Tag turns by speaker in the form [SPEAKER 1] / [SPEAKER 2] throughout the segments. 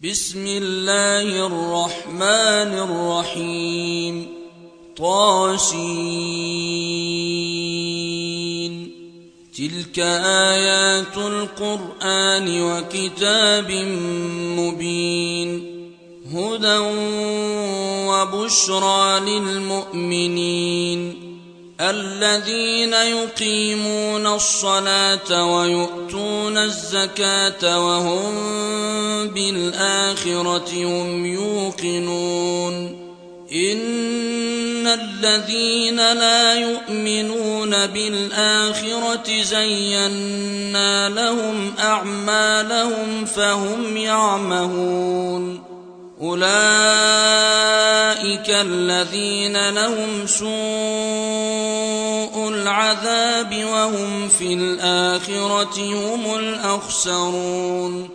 [SPEAKER 1] بسم الله الرحمن الرحيم طاسين تلك آيات القرآن وكتاب مبين هدى وبشرى للمؤمنين الذين يقيمون الصلاة ويؤتون الزكاة وهم بالآخرة هم يوقنون إن الذين لا يؤمنون بالآخرة زينا لهم أعمالهم فهم يعمهون أولئك الذين لهم سوء العذاب وهم في الآخرة هم الأخسرون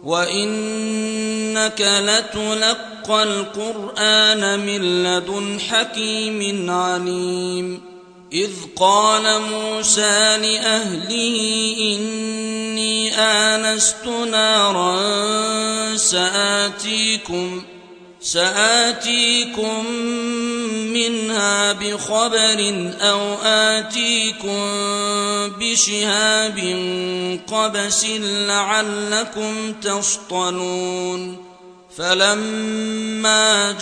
[SPEAKER 1] وإنك لتلقى القرآن من لدن حكيم عليم إذ قال موسى لأهله إني آنست نارا سآتيكم منها بخبر أو آتيكم بشهاب قبس لعلكم تصطلون فلما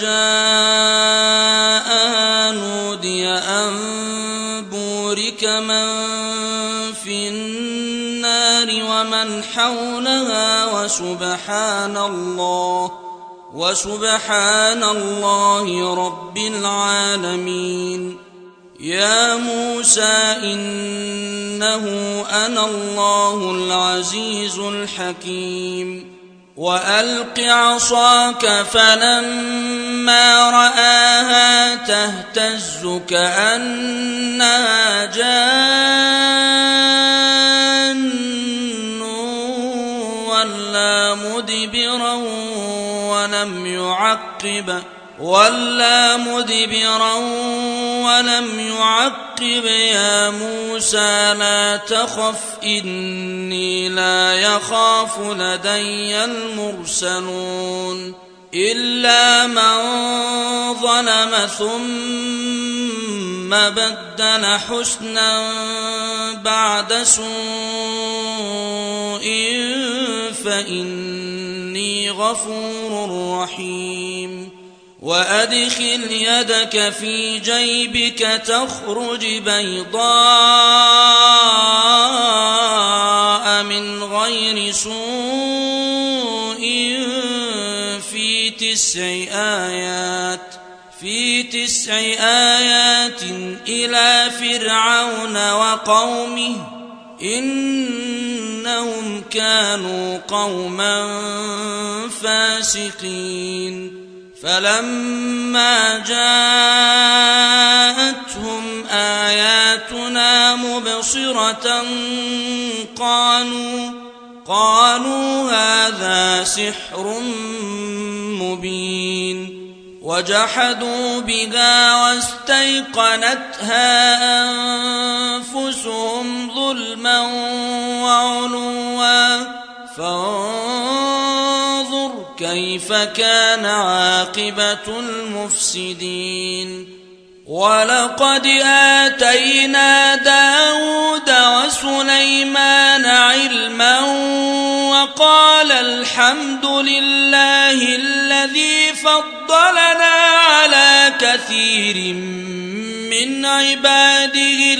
[SPEAKER 1] جاءها نودي أن بورك من في النار ومن حولها وسبحان الله رب العالمين يا موسى إنه أنا الله العزيز الحكيم وألق عصاك فلما رآها تهتز كأنها جان ولا مدبرا ولم يعقب يا موسى لا تخف إني لا يخاف لدي المرسلون إلا من ظلم ثم بدل حسنا بعد سوء فإني غفور رحيم وأدخل يدك في جيبك تخرج بيضاء من غير سوء في تسع آيات إلى فرعون وقومه إنهم كانوا قوما فاسقين فلما جاءتهم آياتنا مبصرة قالوا هذا سحر مبين وجحدوا بها واستيقنتها أنفسهم ظلما وعلوا فانظر كيف كان عاقبة المفسدين ولقد آتينا داود وسليمان علما وقال الحمد لله الذي فضلنا على كثير من عباده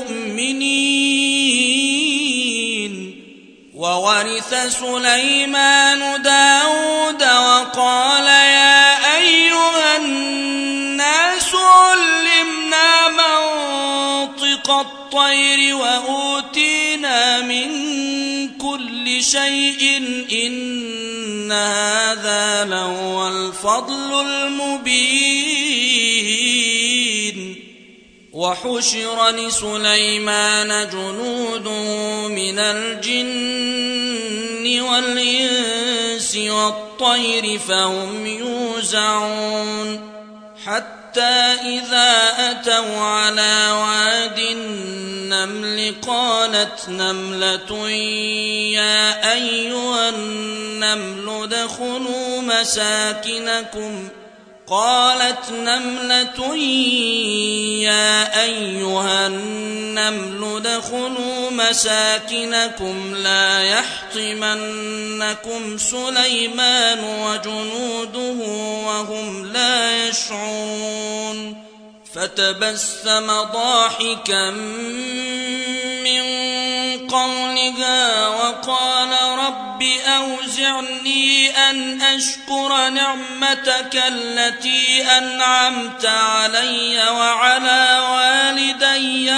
[SPEAKER 1] المؤمنين وورث سليمان داود وقال يا أيها الناس علمنا منطق الطير وأوتينا من كل شيء إن هذا لهو الفضل المبين وحشر لسليمان جنود من الجن والإنس والطير فهم يوزعون حتى حتى إذا أتوا على واد النمل قالت نملة يا أيها النمل ادخلوا مساكنكم لا يحطمنكم سليمان وجنوده وهم لا يشعرون فتبسم ضاحكا من قولها وقال رب أوزعني أن أشكر نعمتك التي أنعمت علي وعلى والدي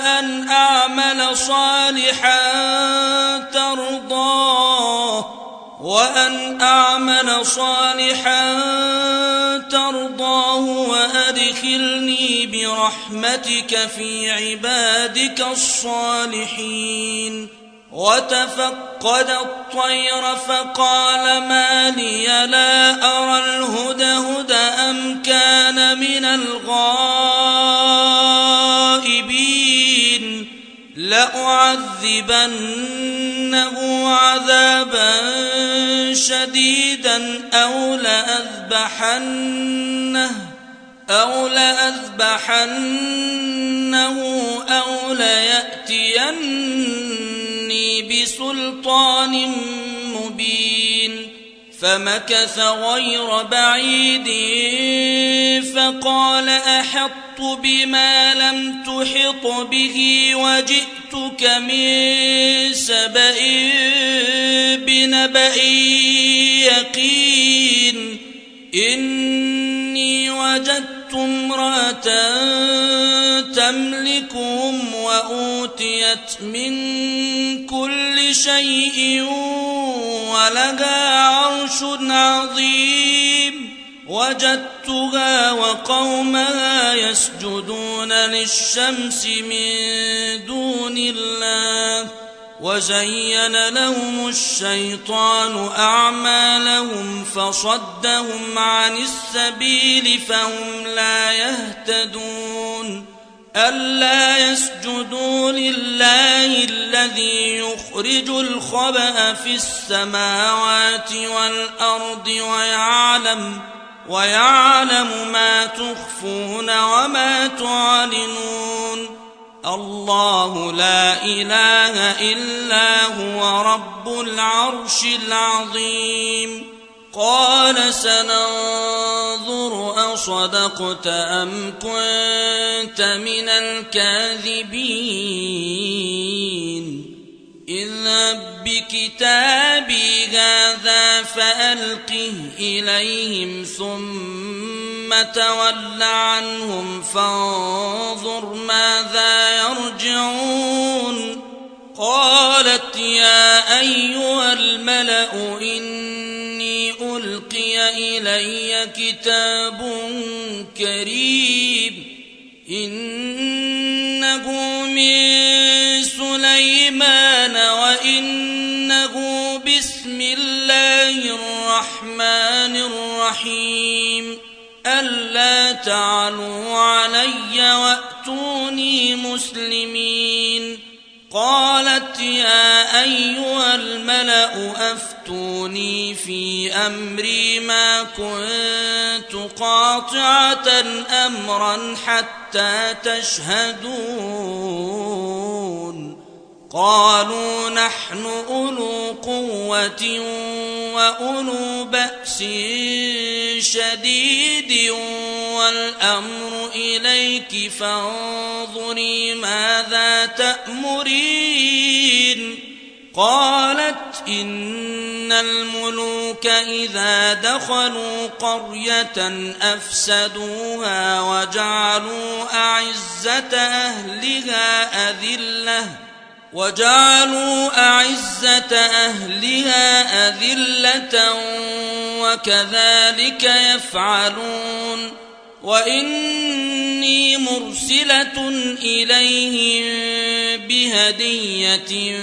[SPEAKER 1] وأن أعمل صالحا ترضاه وأدخلني برحمتك في عبادك الصالحين وتفقد الطير فقال ما لي لا أرى الهدهد أم كان من الغائبين لأعذبنه عذابا شديدا أو لأذبحنه أو ليأتيني بسلطان مبين فمكث غير بعيد فقال أحطت بما لم تحط به وجئتك من سبأ بنبأ يقين إني وجدت امرأة تملكهم وأوتيت من كل شيء ولها عرش عظيم وجدتها وقومها يسجدون للشمس من دون الله وزين لهم الشيطان أعمالهم فصدهم عن السبيل فهم لا يهتدون ألا يسجدوا لله الذي يخرج الخبأ في السماوات والأرض ويعلم ما تخفون وما تعلنون الله لا إله إلا هو رب العرش العظيم قال سننظر أصدقت أم كنت من الكاذبين اذهب بكتابي هذا فألقه إليهم ثم تول عنهم فانظر ماذا يرجعون قالت يا أيها الملأ إني ألقي إلي كتاب كريم إنه من سليمان وإنه بسم الله الرحمن الرحيم ألا تعلوا علي وأتوني مسلمين قالت يا أيها الملأ أفتوني في أمري ما كنت قاطعة أمرا حتى تشهدون قالوا نحن أولو قوة وأولو بأس شديد والأمر إليك فانظري ماذا تأمرين قالت إن الملوك إذا دخلوا قرية أفسدوها وجعلوا أعزة أهلها أذلة وكذلك يفعلون وإني مرسلة إليهم بهدية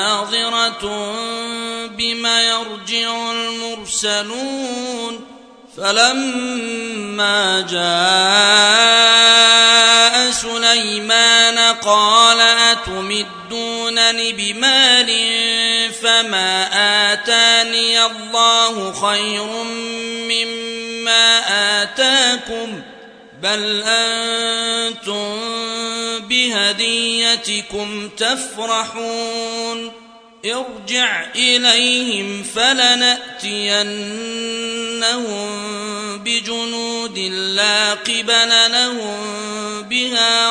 [SPEAKER 1] فناظرة بما يرجع المرسلون فلما جاء سليمان قال أتمدونني بمال فما آتاني الله خير مما آتاكم بل أنتم بهديتكم تفرحون ارجع إليهم فلنأتينهم بجنود لا قبل لهم بها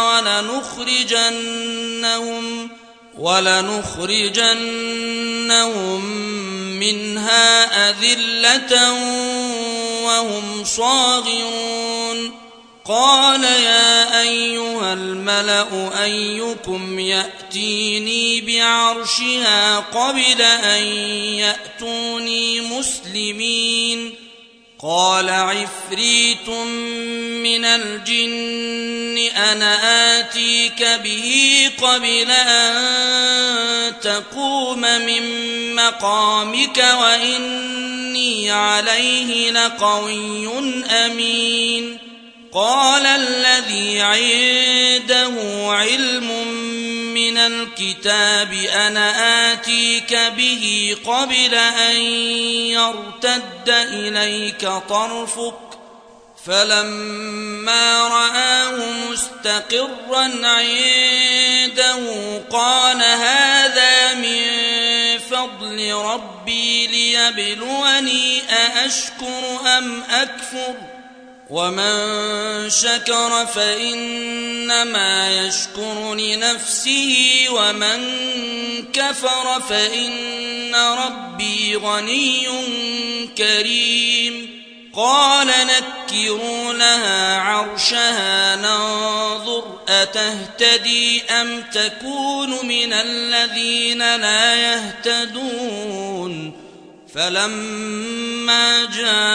[SPEAKER 1] ولنخرجنهم منها أذلة وهم صاغرون قال يا أيها الملأ أيكم يأتيني بعرشها قبل أن يأتوني مسلمين قال عفريت من الجن أنا آتيك به قبل أن تقوم من مقامك وإني عليه لقوي أمين قال الذي عنده علم من الكتاب أنا آتيك به قبل أن يرتد إليك طرفك فلما رآه مستقرا عنده قال هذا من فضل ربي ليبلوني أأشكر أم أكفر ومن شكر فإنما يشكر لنفسه ومن كفر فإن ربي غني كريم قال نكروا لها عرشها ننظر أتهتدي أم تكون من الذين لا يهتدون فلما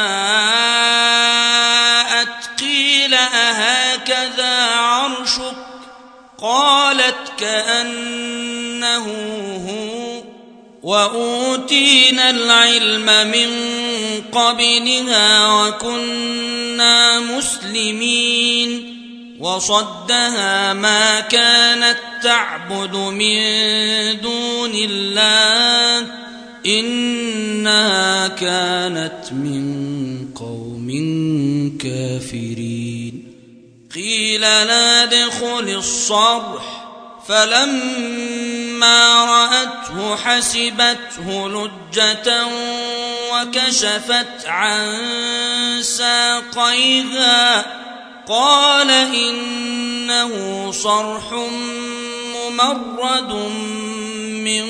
[SPEAKER 1] جاءت قيل أهكذا عرشك قالت كأنه هو وأوتينا العلم من قبلها وكنا مسلمين وصدها ما كانت تعبد من دون الله إنها كانت من قوم كافرين قيل لا ادخل الصرح فلما رأته حسبته لجة وكشفت عن ساقيها قال إنه صرح ممرد من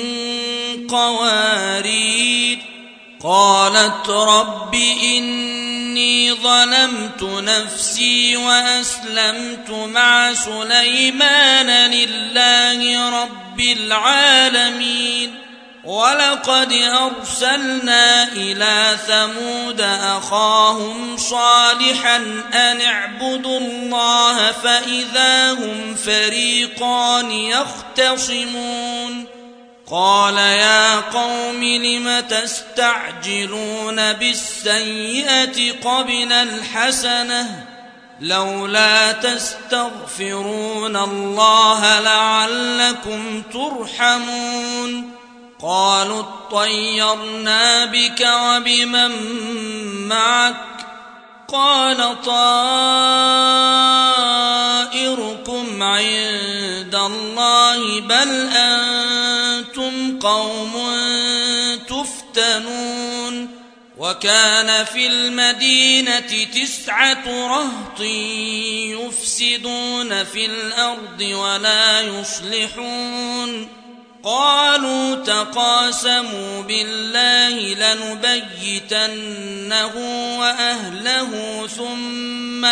[SPEAKER 1] قوارير قالت رب إني ظلمت نفسي وأسلمت مع سليمان لله رب العالمين ولقد أرسلنا إلى ثمود أخاهم صالحا أن اعبدوا الله فإذا هم فريقان يختصمون قال يا قوم لم تستعجلون بالسيئة قبل الحسنة لولا تستغفرون الله لعلكم ترحمون قالوا اطيرنا بك وبمن معك قال طائركم عند الله بل أنتم قوم تفتنون وكان في المدينة 9 رهط يفسدون في الأرض ولا يصلحون قالوا تقاسموا بالله لنبيتنه وأهله ثم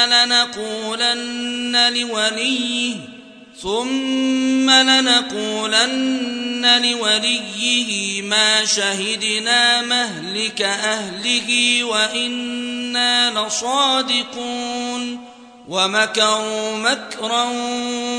[SPEAKER 1] لنقولن لوليه ما شهدنا مهلك أهله وإنا لصادقون ومكروا مكرا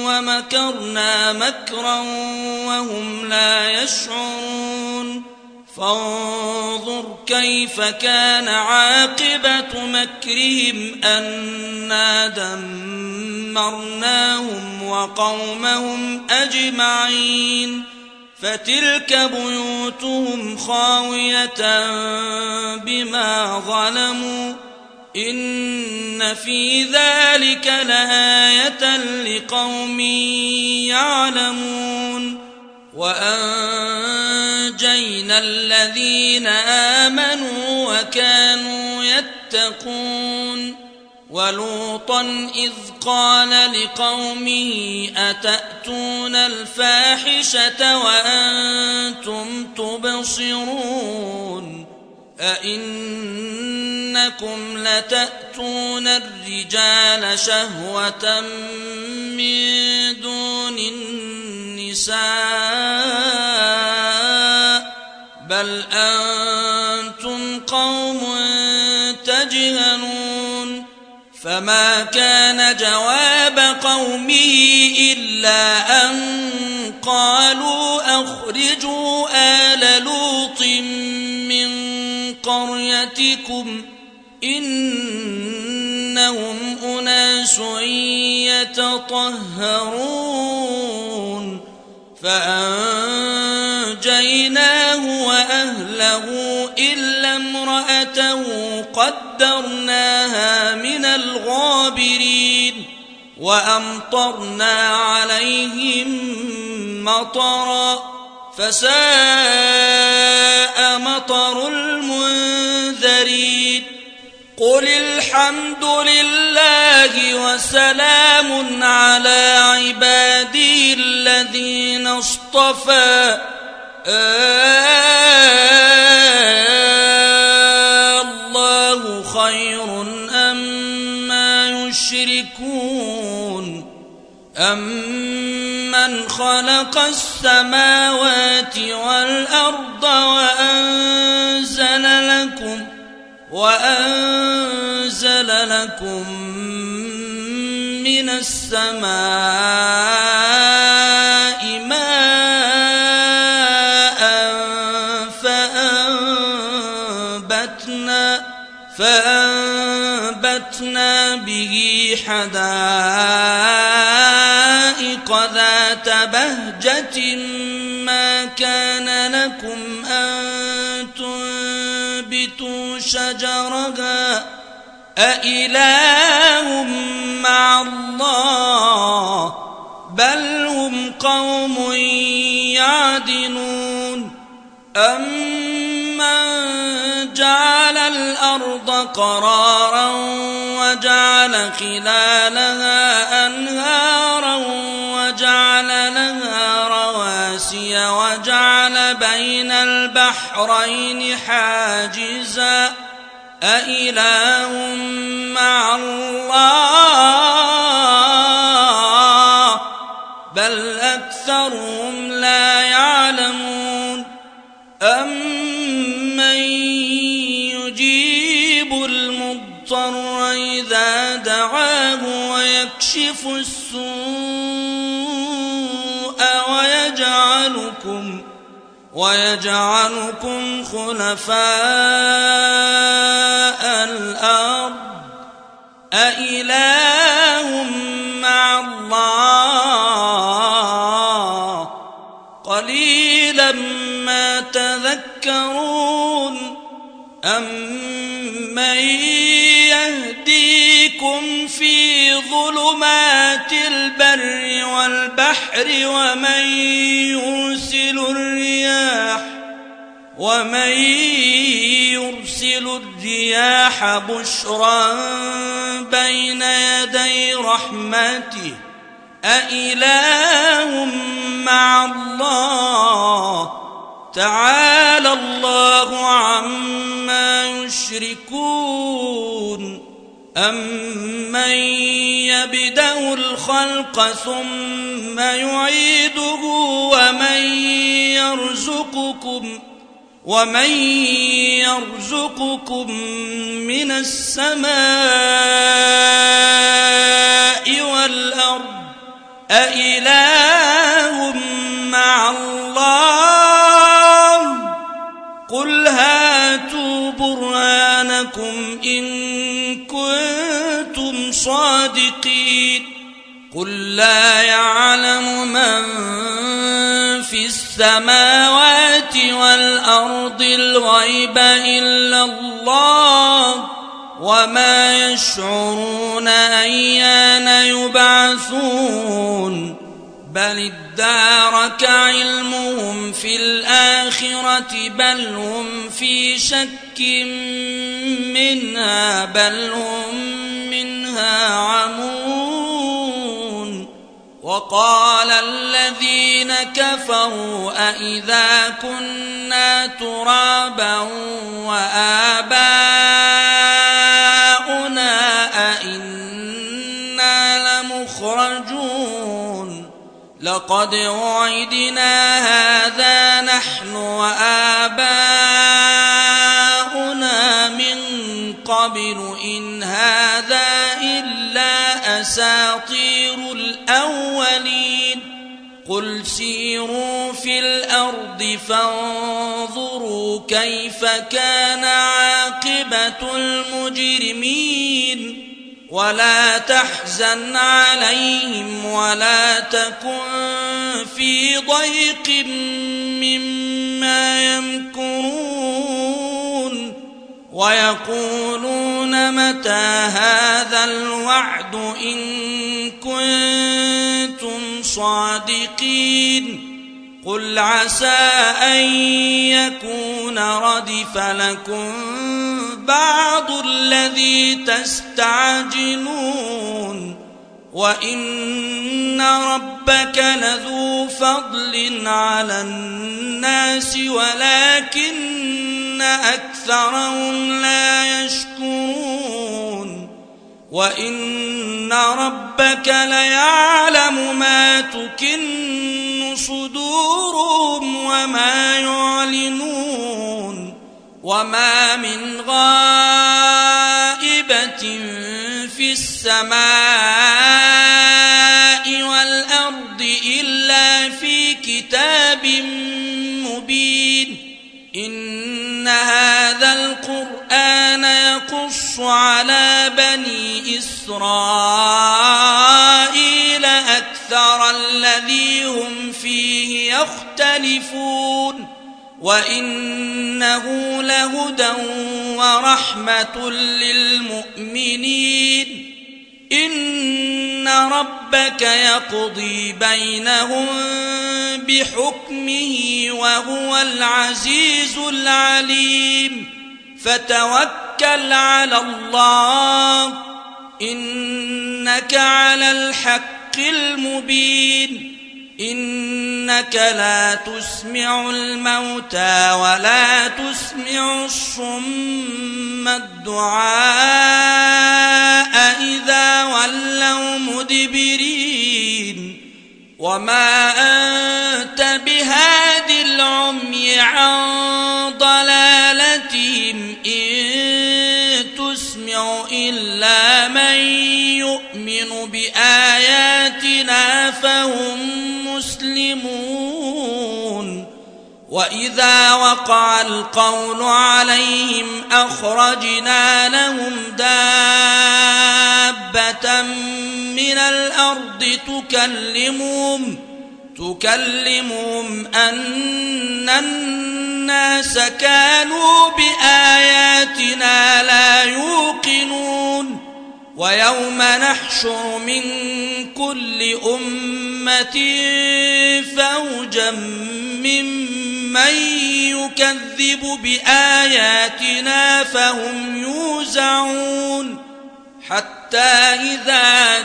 [SPEAKER 1] ومكرنا مكرا وهم لا يشعرون فانظر كيف كان عاقبة مكرهم أنا دمرناهم وقومهم أجمعين فتلك بيوتهم خاوية بما ظلموا إن في ذلك لآية لقوم يعلمون وأنجينا الذين آمنوا وكانوا يتقون ولوطا إذ قال لقومه أتأتون الفاحشة وأنتم تبصرون أئنكم لتأتون الرجال شهوة من دون النساء بل أنتم قوم تجهلون فما كان جواب قومه إلا أن قالوا أخرجوا آل لوط من قريتكم إنهم أناس يتطهرون فأنجيناه وأهله إلا امرأته قدرناها من الغابرين وأمطرنا عليهم مطرا فساء مطر المنذرين قل الحمد لله وسلام على عباده الذين اصطفى الله خير أما يشركون أمن خلق السماوات والأرض وأنزل لكم من السماء ماء فأنبتنا به حدائق ذات بهجة ما كان لكم أن تنبتوا شجرها أإله مع الله بل هم قوم يعدلون أمن جعل الأرض قرارا وجعل خلالها أنهارا وجعل لها رواسي وجعل بين البحرين حاجزا أإله مع الله بل أكثرهم لا يعلمون أمن يجيب المضطر إذا دعاه ويكشف السوء ويجعلكم خلفاء الأرض أإله مع الله قليلا ما تذكرون أمن يهديكم في ظلمات البر والبحر ومن يرسل الرياح بشرا بين يدي رحمته أإله مع الله تعالى الله عما يشركون أمن يبدأ الخلق ثم يعيده ومن يرزقكم من السماء والأرض أإله مع الله برهانكم إن كنتم صادقين قل لا يعلم من في السماوات والأرض الغيب إلا الله وما يشعرون أيان يبعثون بل ادارك علمهم في الآخرة بل هم في شك منها بل هم منها عمون وقال الذين كفروا أإذا كنا ترابا وآباؤنا أإنا لمخرجون لقد وعدنا هذا نحن وآباؤنا من قبل إن هذا إلا أساطير الأولين قل سيروا في الأرض فانظروا كيف كان عاقبة المجرمين ولا تحزن عليهم ولا تكن في ضيق مما يمكرون ويقولون متى هذا الوعد إن كنتم صادقين قل عسى أن يكون ردف لكم بعض الذي تستعجلون وإن ربك لذو فضل على الناس ولكن أكثرهم لا يشكرون وإن ربك ليعلم ما تكن صدورهم وما يعلنون وما من غائبة في السماء والأرض إلا في كتاب مبين إن هذا القرآن يقص على بني إسرائيل أكثر الذي هم فيه يختلفون وإنه لهدى ورحمة للمؤمنين إن ربك يقضي بينهم بحكمه وهو العزيز العليم فتوكل على الله إنك على الحق المبين إنك لا تسمع الموتى ولا تسمع الصم الدعاء إذا ولوا مدبرين وما أنت بهاد العمي عن ضلالتهم إن تسمع إلا من يؤمن بآياتنا فهم مسلمون وإذا وقع القول عليهم أخرجنا لهم دابة من الأرض تكلمهم أن الناس كانوا بآياتنا لا يوقنون ويوم نحشر من كل أمة فوجا ممن يكذب بآياتنا فهم يوزعون حتى إذا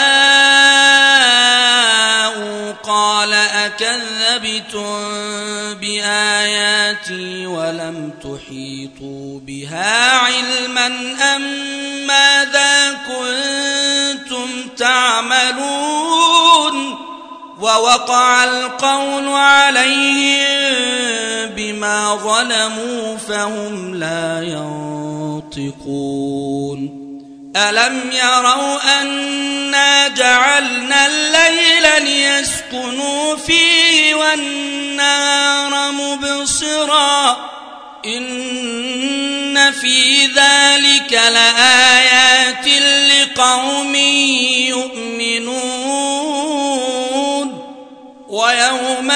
[SPEAKER 1] جاءوا قال أكذبتم بآياتي ولم تحيطوا بها علما أم ماذا كنتم تعملون ووقع القول عليهم بما ظلموا فهم لا ينطقون ألم يروا أنا جعلنا الليل ليسكنوا فيه والنهار مبصرا إن في ذلك لآيات لقوم يؤمنون ويوم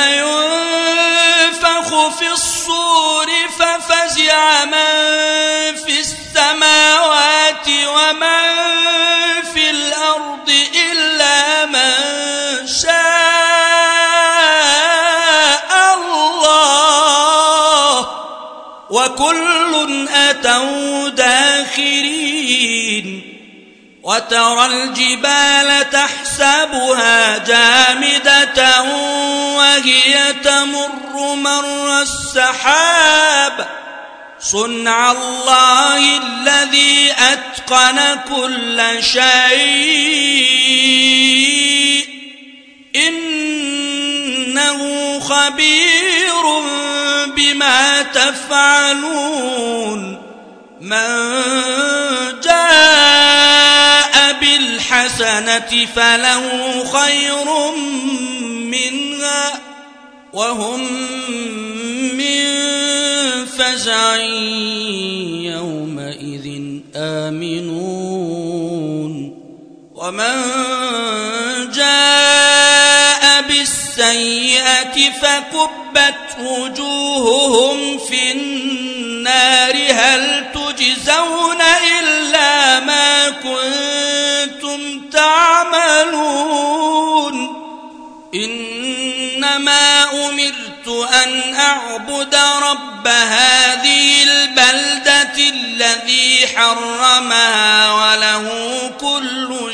[SPEAKER 1] ينفخ في الصور ففزع من في السماوات ومن في الأرض إلا من شاء الله وكل أتوا داخرين وترى الجبال تحسبها جامدة وهي تمر مر السحاب صنع الله الذي أتقن كل شيء إنه خبير بما تفعلون من جاء بالحسنة فله خير منها وهم من فزع يومئذ آمنون ومن جاء بالسيئة فكبت وجوههم في النار هل تجزون إلا ما كنتم تعملون إنما أمرت أن أعبد رب هذه البلدة الذي حرمها وله كل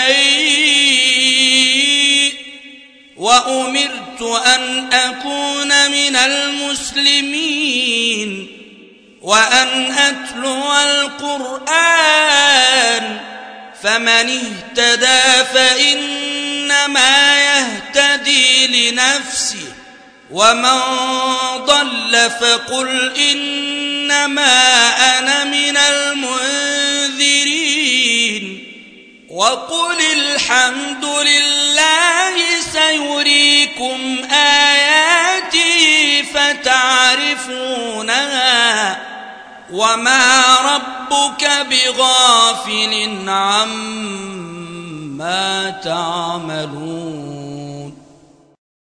[SPEAKER 1] شيء وأمرت أن أكون من المسلمين وأن أتلو القرآن فمن اهتدى فإنما يهتدي لنفسه ومن ضل فقل إنما أنا من المنذرين وقل الحمد لله سيريكم آياته فتعرفونها وما ربك بغافل عما تعملون